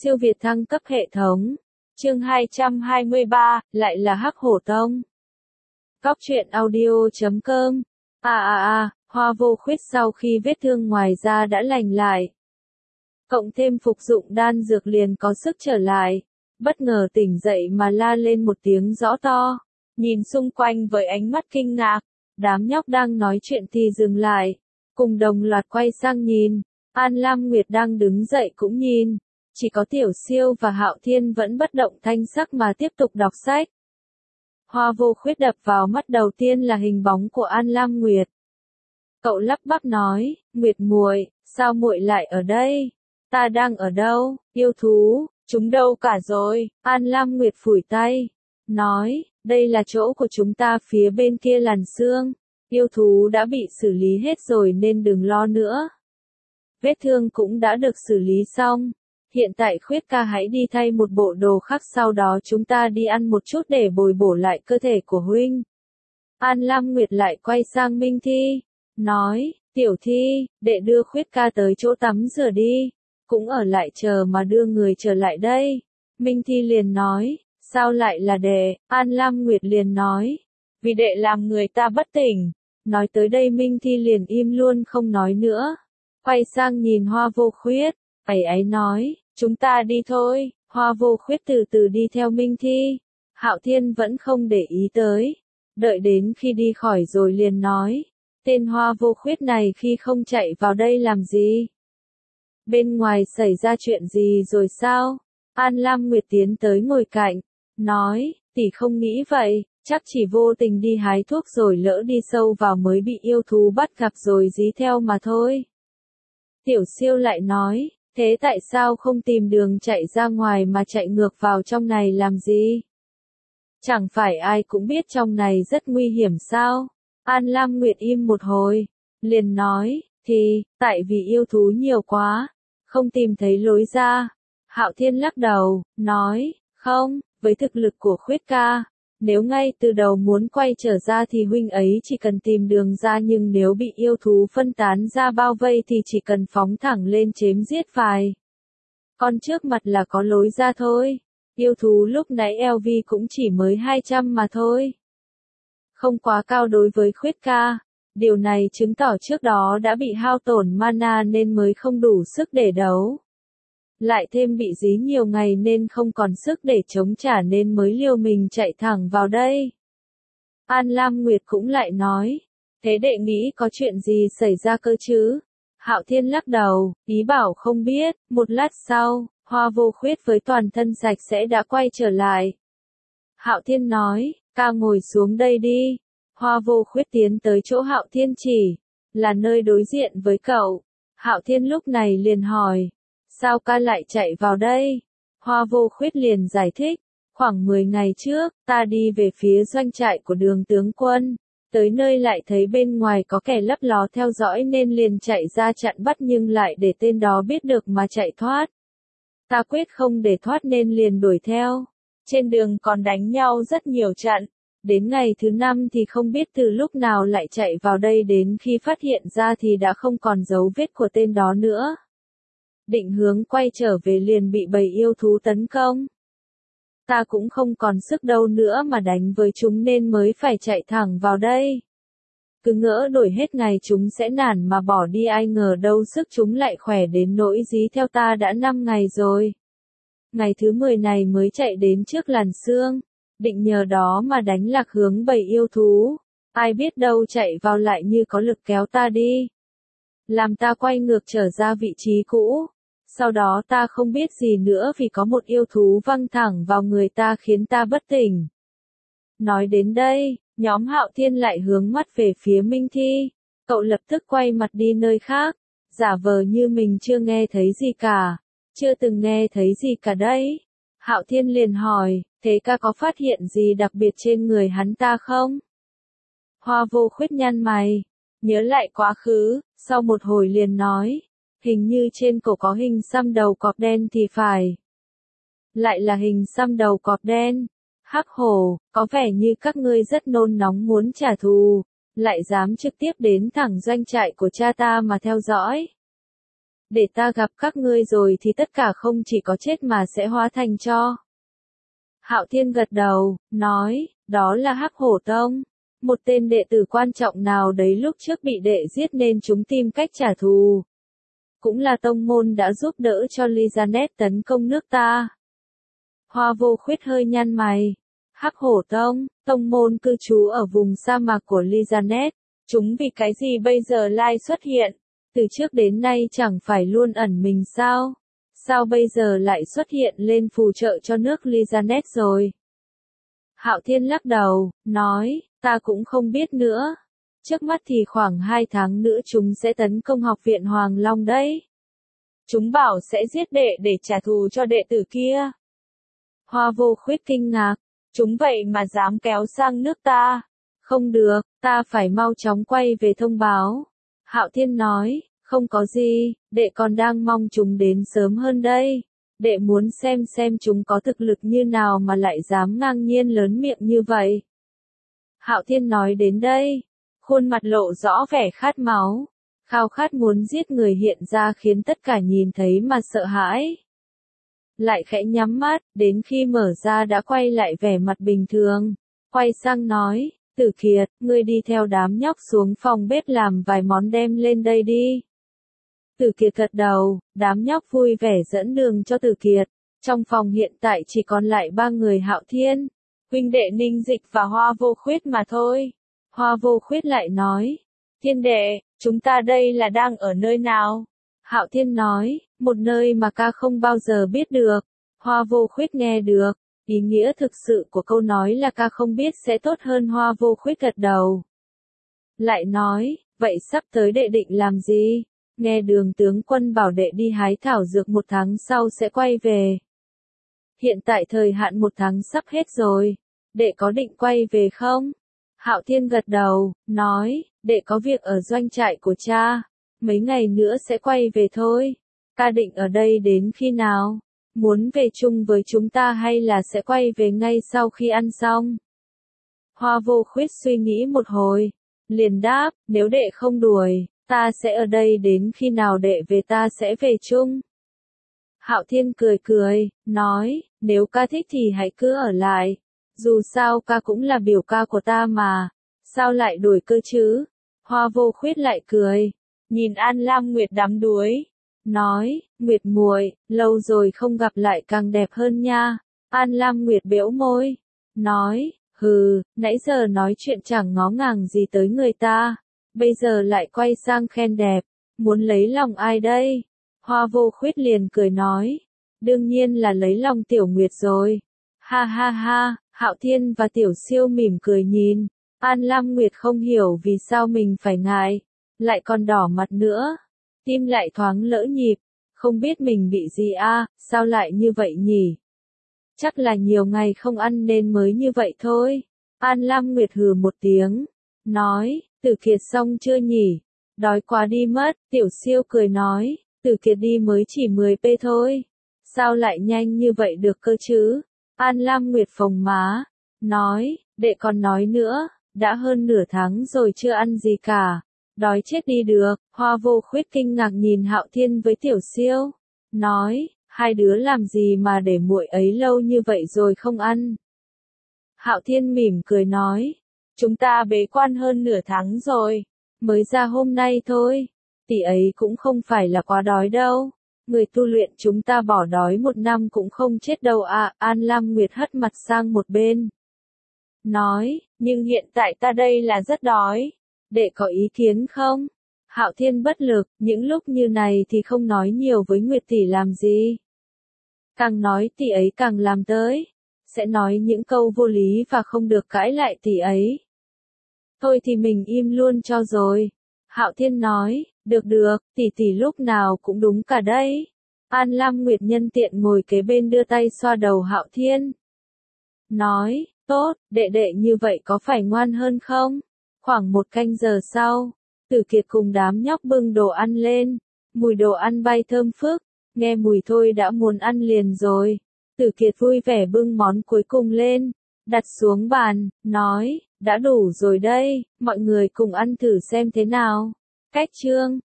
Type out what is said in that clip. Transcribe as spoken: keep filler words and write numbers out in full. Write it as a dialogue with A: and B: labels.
A: Siêu việt thăng cấp hệ thống. Chương hai trăm hai mươi ba, lại là Hắc Hổ Tông. Góc truyện audio chấm com. À à à, Hoa Vô Khuyết sau khi vết thương ngoài da đã lành lại, cộng thêm phục dụng đan dược liền có sức trở lại. Bất ngờ tỉnh dậy mà la lên một tiếng rõ to, nhìn xung quanh với ánh mắt kinh ngạc. Đám nhóc đang nói chuyện thì dừng lại, cùng đồng loạt quay sang nhìn. An Lam Nguyệt đang đứng dậy cũng nhìn, chỉ có Tiểu Siêu và Hạo Thiên vẫn bất động thanh sắc mà tiếp tục đọc sách. Hoa Vô Khuyết đập vào mắt đầu tiên là hình bóng của An Lam Nguyệt. Cậu lắp bắp nói, Nguyệt muội, sao muội lại ở đây? Ta đang ở đâu? Yêu thú, chúng đâu cả rồi? An Lam Nguyệt phủi tay, nói, đây là chỗ của chúng ta phía bên kia làn xương. Yêu thú đã bị xử lý hết rồi nên đừng lo nữa. Vết thương cũng đã được xử lý xong. Hiện tại Khuyết ca hãy đi thay một bộ đồ khác, sau đó chúng ta đi ăn một chút để bồi bổ lại cơ thể của huynh. An Lam Nguyệt lại quay sang Minh Thi, nói, Tiểu Thi, đệ đưa Khuyết ca tới chỗ tắm rửa đi, cũng ở lại chờ mà đưa người trở lại đây. Minh Thi liền nói, sao lại là đệ? An Lam Nguyệt liền nói, vì đệ làm người ta bất tỉnh. Nói tới đây Minh Thi liền im luôn không nói nữa, quay sang nhìn Hoa Vô Khuyết, ấy ấy nói, chúng ta đi thôi. Hoa Vô Khuyết từ từ đi theo Minh Thi. Hạo Thiên vẫn không để ý tới, đợi đến khi đi khỏi rồi liền nói, tên Hoa Vô Khuyết này khi không chạy vào đây làm gì? Bên ngoài xảy ra chuyện gì rồi sao? An Lam Nguyệt tiến tới ngồi cạnh, nói, tỷ không nghĩ vậy, chắc chỉ vô tình đi hái thuốc rồi lỡ đi sâu vào mới bị yêu thú bắt gặp rồi dí theo mà thôi. Tiểu Siêu lại nói, thế tại sao không tìm đường chạy ra ngoài mà chạy ngược vào trong này làm gì? Chẳng phải ai cũng biết trong này rất nguy hiểm sao? An Lam Nguyệt im một hồi, liền nói, thì, tại vì yêu thú nhiều quá, không tìm thấy lối ra. Hạo Thiên lắc đầu, nói, không, với thực lực của Khuyết ca, nếu ngay từ đầu muốn quay trở ra thì huynh ấy chỉ cần tìm đường ra, nhưng nếu bị yêu thú phân tán ra bao vây thì chỉ cần phóng thẳng lên chém giết vài con trước mặt là có lối ra thôi. Yêu thú lúc nãy lờ vê cũng chỉ mới hai trăm mà thôi, không quá cao đối với Khuyết ca. Điều này chứng tỏ trước đó đã bị hao tổn mana nên mới không đủ sức để đấu. Lại thêm bị dí nhiều ngày nên không còn sức để chống trả nên mới liều mình chạy thẳng vào đây. An Lam Nguyệt cũng lại nói, thế đệ nghĩ có chuyện gì xảy ra cơ chứ? Hạo Thiên lắc đầu, ý bảo không biết. Một lát sau, Hoa Vô Khuyết với toàn thân sạch sẽ đã quay trở lại. Hạo Thiên nói, ca ngồi xuống đây đi. Hoa Vô Khuyết tiến tới chỗ Hạo Thiên chỉ, là nơi đối diện với cậu. Hạo Thiên lúc này liền hỏi, sao ca lại chạy vào đây? Hoa Vô Khuyết liền giải thích, khoảng mười ngày trước, ta đi về phía doanh trại của Đường tướng quân, tới nơi lại thấy bên ngoài có kẻ lấp ló theo dõi nên liền chạy ra chặn bắt, nhưng lại để tên đó biết được mà chạy thoát. Ta quyết không để thoát nên liền đuổi theo. Trên đường còn đánh nhau rất nhiều trận. Đến ngày thứ năm thì không biết từ lúc nào lại chạy vào đây, đến khi phát hiện ra thì đã không còn dấu vết của tên đó nữa. Định hướng quay trở về liền bị bầy yêu thú tấn công. Ta cũng không còn sức đâu nữa mà đánh với chúng nên mới phải chạy thẳng vào đây. Cứ ngỡ đuổi hết ngày chúng sẽ nản mà bỏ đi, ai ngờ đâu sức chúng lại khỏe đến nỗi dí theo ta đã năm ngày rồi. Ngày thứ mười này mới chạy đến trước làn xương, định nhờ đó mà đánh lạc hướng bầy yêu thú. Ai biết đâu chạy vào lại như có lực kéo ta đi, làm ta quay ngược trở ra vị trí cũ. Sau đó ta không biết gì nữa vì có một yêu thú văng thẳng vào người ta khiến ta bất tỉnh. Nói đến đây, nhóm Hạo Thiên lại hướng mắt về phía Minh Thi. Cậu lập tức quay mặt đi nơi khác, giả vờ như mình chưa nghe thấy gì cả. Chưa từng nghe thấy gì cả đấy. Hạo Thiên liền hỏi, thế ca có phát hiện gì đặc biệt trên người hắn ta không? Hoa Vô Khuyết nhăn mày, nhớ lại quá khứ, sau một hồi liền nói, hình như trên cổ có hình xăm đầu cọp đen thì phải. Lại là hình xăm đầu cọp đen. Hắc Hổ, có vẻ như các ngươi rất nôn nóng muốn trả thù, lại dám trực tiếp đến thẳng doanh trại của cha ta mà theo dõi. để ta gặp các ngươi rồi thì tất cả không chỉ có chết mà sẽ hóa thành tro. Hạo Thiên gật đầu, nói, đó là Hắc Hổ Tông. Một tên đệ tử quan trọng nào đấy lúc trước bị đệ giết nên chúng tìm cách trả thù. Cũng là tông môn đã giúp đỡ cho Lizanet tấn công nước ta. Hoa Vô Khuyết hơi nhăn mày. Hắc Hổ Tông, tông môn cư trú ở vùng sa mạc của Lizanet. Chúng vì cái gì bây giờ lại xuất hiện? Từ trước đến nay chẳng phải luôn ẩn mình sao? Sao bây giờ lại xuất hiện lên phù trợ cho nước Lizanet rồi? Hạo Thiên lắc đầu, nói, ta cũng không biết nữa. Trước mắt thì khoảng hai tháng nữa chúng sẽ tấn công học viện Hoàng Long đấy. Chúng bảo sẽ giết đệ để trả thù cho đệ tử kia. Hoa Vô Khuyết kinh ngạc, chúng vậy mà dám kéo sang nước ta. Không được, ta phải mau chóng quay về thông báo. Hạo Thiên nói, không có gì, đệ còn đang mong chúng đến sớm hơn đây. Đệ muốn xem xem chúng có thực lực như nào mà lại dám ngang nhiên lớn miệng như vậy. Hạo Thiên nói đến đây, khuôn mặt lộ rõ vẻ khát máu, khao khát muốn giết người hiện ra khiến tất cả nhìn thấy mà sợ hãi. Lại khẽ nhắm mắt, đến khi mở ra đã quay lại vẻ mặt bình thường, quay sang nói, Tử Kiệt, ngươi đi theo đám nhóc xuống phòng bếp làm vài món đem lên đây đi. Tử Kiệt gật đầu, đám nhóc vui vẻ dẫn đường cho Tử Kiệt. Trong phòng hiện tại chỉ còn lại ba người Hạo Thiên, huynh đệ Ninh Dịch và Hoa Vô Khuyết mà thôi. Hoa Vô Khuyết lại nói, Thiên đệ, chúng ta đây là đang ở nơi nào? Hạo Thiên nói, một nơi mà ca không bao giờ biết được. Hoa Vô Khuyết nghe được, ý nghĩa thực sự của câu nói là ca không biết sẽ tốt hơn. Hoa Vô Khuyết gật đầu. Lại nói, vậy sắp tới đệ định làm gì? Nghe Đường tướng quân bảo đệ đi hái thảo dược một tháng sau sẽ quay về. Hiện tại thời hạn một tháng sắp hết rồi, đệ có định quay về không? Hạo Thiên gật đầu, nói, đệ có việc ở doanh trại của cha, mấy ngày nữa sẽ quay về thôi. Ca định ở đây đến khi nào? Muốn về chung với chúng ta hay là sẽ quay về ngay sau khi ăn xong? Hoa Vô Khuyết suy nghĩ một hồi, liền đáp, nếu đệ không đuổi, ta sẽ ở đây đến khi nào đệ về ta sẽ về chung. Hạo Thiên cười cười, nói, nếu ca thích thì hãy cứ ở lại. Dù sao ca cũng là biểu ca của ta mà, sao lại đuổi cơ chứ? Hoa Vô Khuyết lại cười, nhìn An Lam Nguyệt đắm đuối, nói, Nguyệt muội, lâu rồi không gặp lại càng đẹp hơn nha. An Lam Nguyệt bĩu môi, nói, hừ, nãy giờ nói chuyện chẳng ngó ngàng gì tới người ta, bây giờ lại quay sang khen đẹp, muốn lấy lòng ai đây? Hoa Vô Khuyết liền cười nói, đương nhiên là lấy lòng Tiểu Nguyệt rồi. Ha ha ha, Hạo Thiên và Tiểu Siêu mỉm cười nhìn, An Lam Nguyệt không hiểu vì sao mình phải ngại, lại còn đỏ mặt nữa, tim lại thoáng lỡ nhịp, không biết mình bị gì a, sao lại như vậy nhỉ? Chắc là nhiều ngày không ăn nên mới như vậy thôi. An Lam Nguyệt hừ một tiếng, nói, Tử Kiệt xong chưa nhỉ? Đói quá đi mất. Tiểu Siêu cười nói, Tử Kiệt đi mới chỉ mười pê thôi. Sao lại nhanh như vậy được cơ chứ? An Lam Nguyệt phồng má, nói, đệ còn nói nữa, đã hơn nửa tháng rồi chưa ăn gì cả. Đói chết đi được. Hoa Vô Khuyết kinh ngạc nhìn Hạo Thiên với Tiểu Siêu, nói, hai đứa làm gì mà để muội ấy lâu như vậy rồi không ăn? Hạo Thiên mỉm cười nói, chúng ta bế quan hơn nửa tháng rồi, mới ra hôm nay thôi, tỷ ấy cũng không phải là quá đói đâu. Người tu luyện chúng ta bỏ đói một năm cũng không chết đâu à. An Lam Nguyệt hất mặt sang một bên, nói, nhưng hiện tại ta đây là rất đói, đệ có ý kiến không? Hạo Thiên bất lực, những lúc như này thì không nói nhiều với Nguyệt tỷ làm gì. Càng nói tỷ ấy càng làm tới, sẽ nói những câu vô lý và không được cãi lại tỷ ấy. Thôi thì mình im luôn cho rồi. Hạo Thiên nói, được được, tỷ tỷ lúc nào cũng đúng cả đấy. An Lam Nguyệt nhân tiện ngồi kế bên đưa tay xoa đầu Hạo Thiên, nói, tốt, đệ đệ như vậy có phải ngoan hơn không? Khoảng một canh giờ sau, Tử Kiệt cùng đám nhóc bưng đồ ăn lên, mùi đồ ăn bay thơm phức, nghe mùi thôi đã muốn ăn liền rồi. Tử Kiệt vui vẻ bưng món cuối cùng lên, đặt xuống bàn, nói, đã đủ rồi đây, mọi người cùng ăn thử xem thế nào. Cách chương